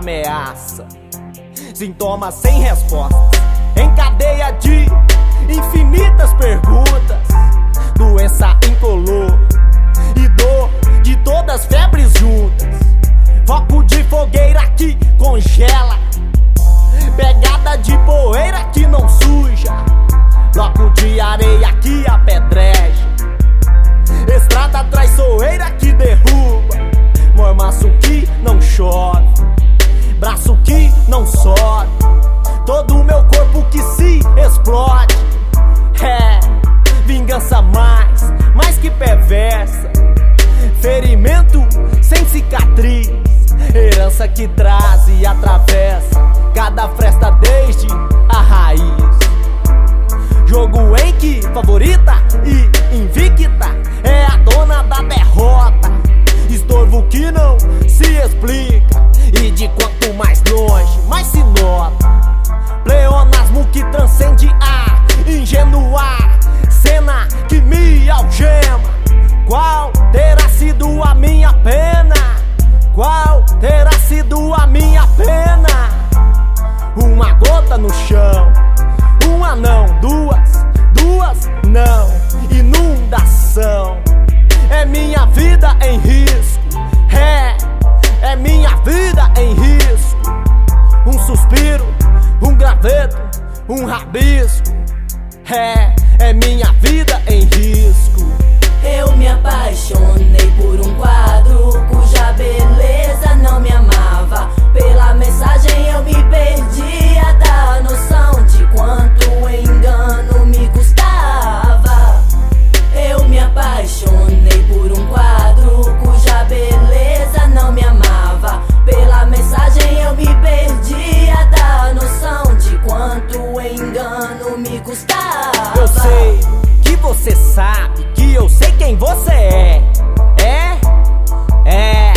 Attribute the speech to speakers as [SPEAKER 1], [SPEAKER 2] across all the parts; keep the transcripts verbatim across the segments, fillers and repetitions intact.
[SPEAKER 1] ameaça. Sintomas sem respostas, em cadeia de infinitas perguntas. Doença incolor e dor de todas febres juntas. Foco de fogueira que congela, pegada de poeira que não suja, bloco de areia que apedreja, estrada traiçoeira que derruba, mormaço que não chove, braço que não sobe, todo o meu corpo que se explode. É vingança mais, mais que perversa, ferimento sem cicatriz, herança que traz e atravessa cada fresta desde a raiz. Jogo em que favorita e invicta é a dona da derrota, estorvo que não se explica e de quanto mais longe mais se nota. Pleonasmo que transcende a ingenua cena que me algema. Qual terá sido a minha pena? Qual terá sido a minha pena? Uma gota no chão, uma não, duas, duas não, inundação. É minha vida em risco, é, é minha vida em risco. Um suspiro, um graveto, um rabisco, é, é minha vida em risco.
[SPEAKER 2] Eu me apaixonei por um quadro cuja beleza não me amava. Pela mensagem eu me perdia da noção de quanto o engano me custava. Eu me apaixonei por um quadro cuja beleza não me amava. Pela mensagem eu me perdia da noção de quanto o engano me custava.
[SPEAKER 1] Eu sei que você sabe que eu sei quem você é. É, é,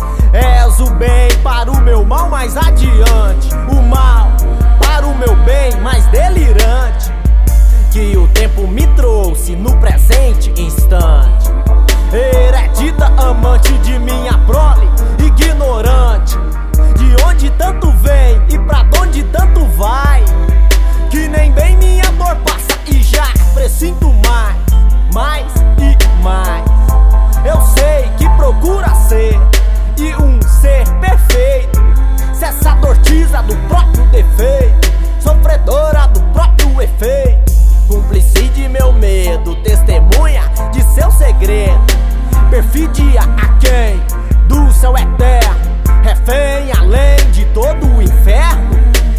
[SPEAKER 1] és o bem para o meu mal mais adiante, o mal para o meu bem mais delirante, que o tempo me trouxe no presente instante. Heredita amante de minha prole, ignorante de onde tanto vem e pra onde tanto vai, que nem bem minha dor passa e já presinto mais, mais e mais. Eu sei que procura ser e um ser perfeito, cessadortiza do próprio defeito, sofredora do próprio efeito, cúmplice de meu medo, testemunha de seu segredo, perfídia a quem do céu eterno, refém além de todo o inferno.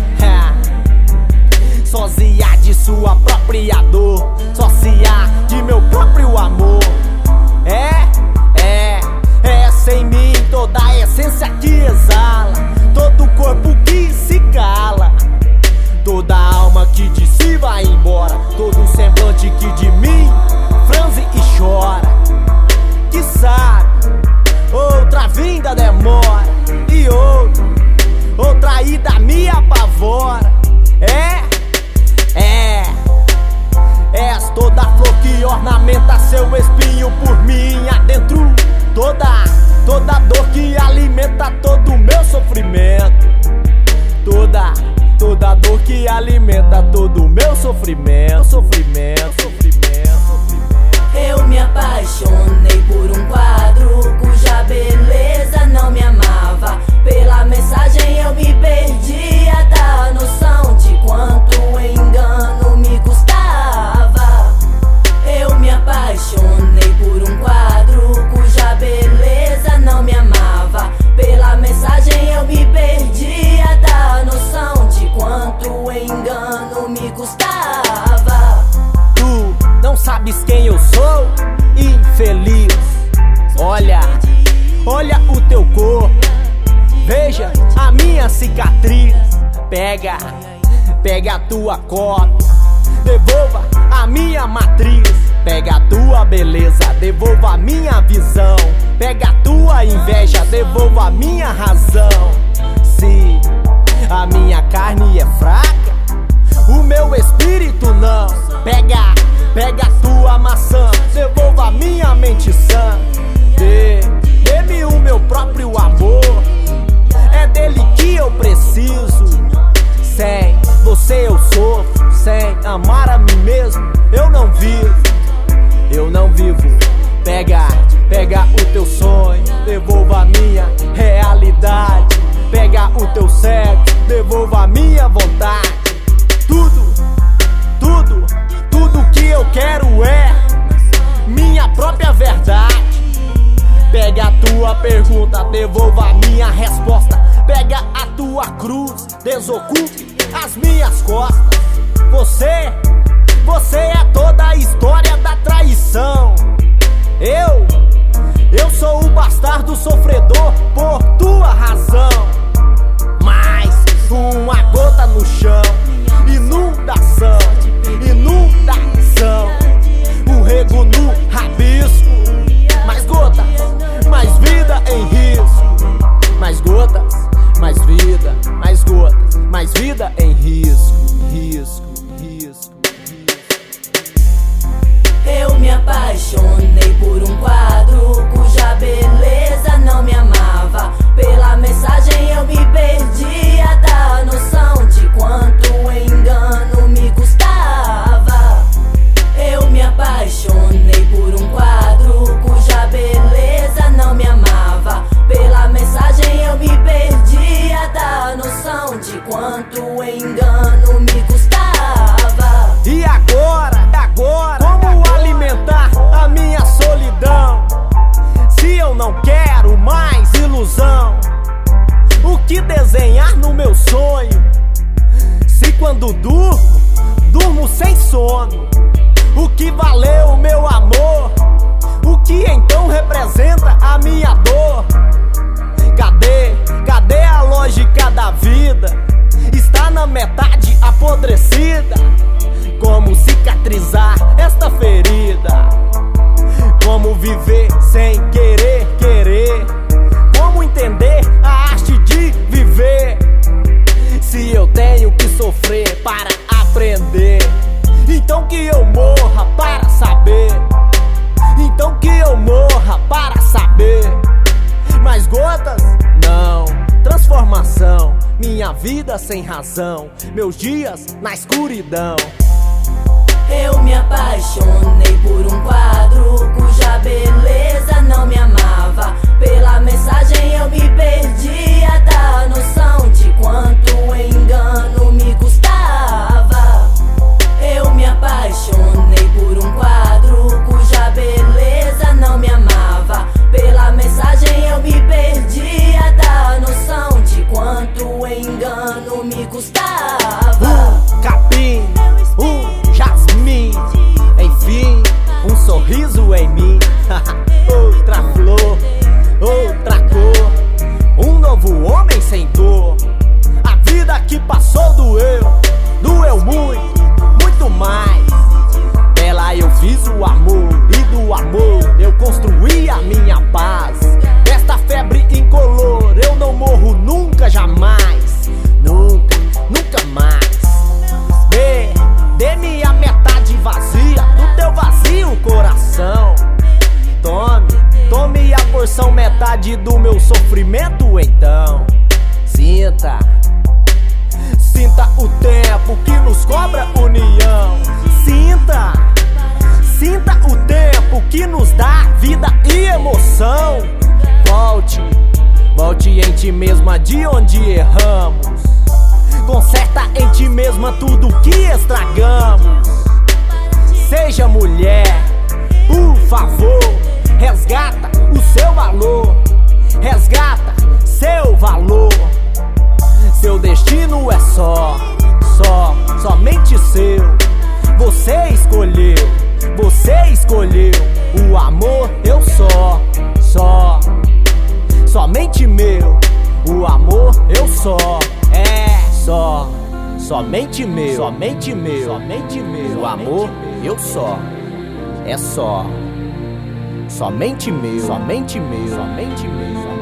[SPEAKER 1] É. Sócia de sua própria dor, sócia de meu próprio amor. É, é, é sem mim toda a essência que exala, todo o corpo que se cala, toda a alma que de si vai embora, todo o semblante que de mim franze e chora. Que sabe, outra vinda demora e outra, outra ida me apavora. É, é, és toda flor que ornamenta seu espinho por mim adentro, toda, toda dor que alimenta todo o meu sofrimento, toda, toda dor que alimenta todo o meu sofrimento, sofrimento, sofrimento, sofrimento.
[SPEAKER 2] Eu me apaixonei por um quadro cuja beleza não me amava. Pela mensagem eu me perdia da noção de quanto o engano me custava. Eu me apaixonei por um quadro cuja beleza não me amava. Pela mensagem eu me perdia da noção de quanto o engano me custava.
[SPEAKER 1] Tu não sabes quem eu sou, infeliz. Olha, olha o teu corpo, veja a minha cicatriz. Pega, pega a tua cópia, devolva a minha matriz. Pega a tua beleza, devolva a minha visão. Pega a tua inveja, devolva a minha razão. Se a minha carne é fraca, o meu espírito não. Pega, pega a tua maçã, devolva a minha mente sã. Dê, dê-me o meu próprio amor, é dele que devolva minha resposta. Pega a tua cruz, desocupe as minhas costas. Você, você é toda a história da traição. Eu, eu sou o bastardo sofredor por tua razão. Mas uma gota no chão, inundação, inundação. Um rego no rabisco. Mais gotas, mais vida em risco. Mais gotas, mais vida, mais gotas, mais vida em risco. Risco, risco, risco.
[SPEAKER 2] Eu me apaixonei por um quadro cuja beleza não me amava. Pela mensagem eu me perdia da noção de quanto engano me custava. Eu me apaixonei por um quadro cuja beleza não me amava. Pela mensagem eu me perdia da noção de quanto engano me custava.
[SPEAKER 1] E agora, agora, como alimentar a minha solidão? Se eu não quero mais ilusão, o que desenhar no meu sonho? Se quando durmo, durmo sem sono. O que valeu o meu amor? O que então representa a minha dor? Cadê, cadê a lógica da vida? Está na metade apodrecida. Como cicatrizar esta ferida? Como viver sem querer, querer? Como entender a arte de viver? Se eu tenho que sofrer para aprender, então que eu morra para saber. Então que eu morra para saber. Mais gotas? Não. Transformação. Minha vida sem razão. Meus dias na escuridão.
[SPEAKER 2] Eu me apaixonei por um quadro cuja beleza não me amava. Pela mensagem eu me perdia da noção de quanto engano me custava. Eu me apaixonei por um quadro cuja beleza não me amava. Pela mensagem eu me perdia da noção de quanto engano me custava.
[SPEAKER 1] Um capim, um jasmim, enfim, um sorriso em mim. Outra flor, outra cor, um novo homem sem dor. A vida que passou doeu, doeu muito, muito mais. Dela eu fiz o amor e do amor eu construí a minha paz. Desta febre incolor eu não morro nunca, jamais. Nunca, nunca mais. Dê, dê-me a metade vazia do teu vazio coração. Tome, tome a porção metade do meu sofrimento então. Sinta, sinta o tempo que nos cobra união. Sinta, sinta o tempo que nos dá vida e emoção. Volte, volte em ti mesma de onde erramos. Conserta em ti mesma tudo que estragamos. Seja mulher, por favor, resgata o seu valor. Resgata seu valor. Seu destino é só, só, somente seu. Você escolheu, você escolheu. O amor eu só, só, somente meu. O amor eu só, é só, somente meu, somente meu, somente meu. O amor eu só, é só, somente meu, somente meu, somente meu.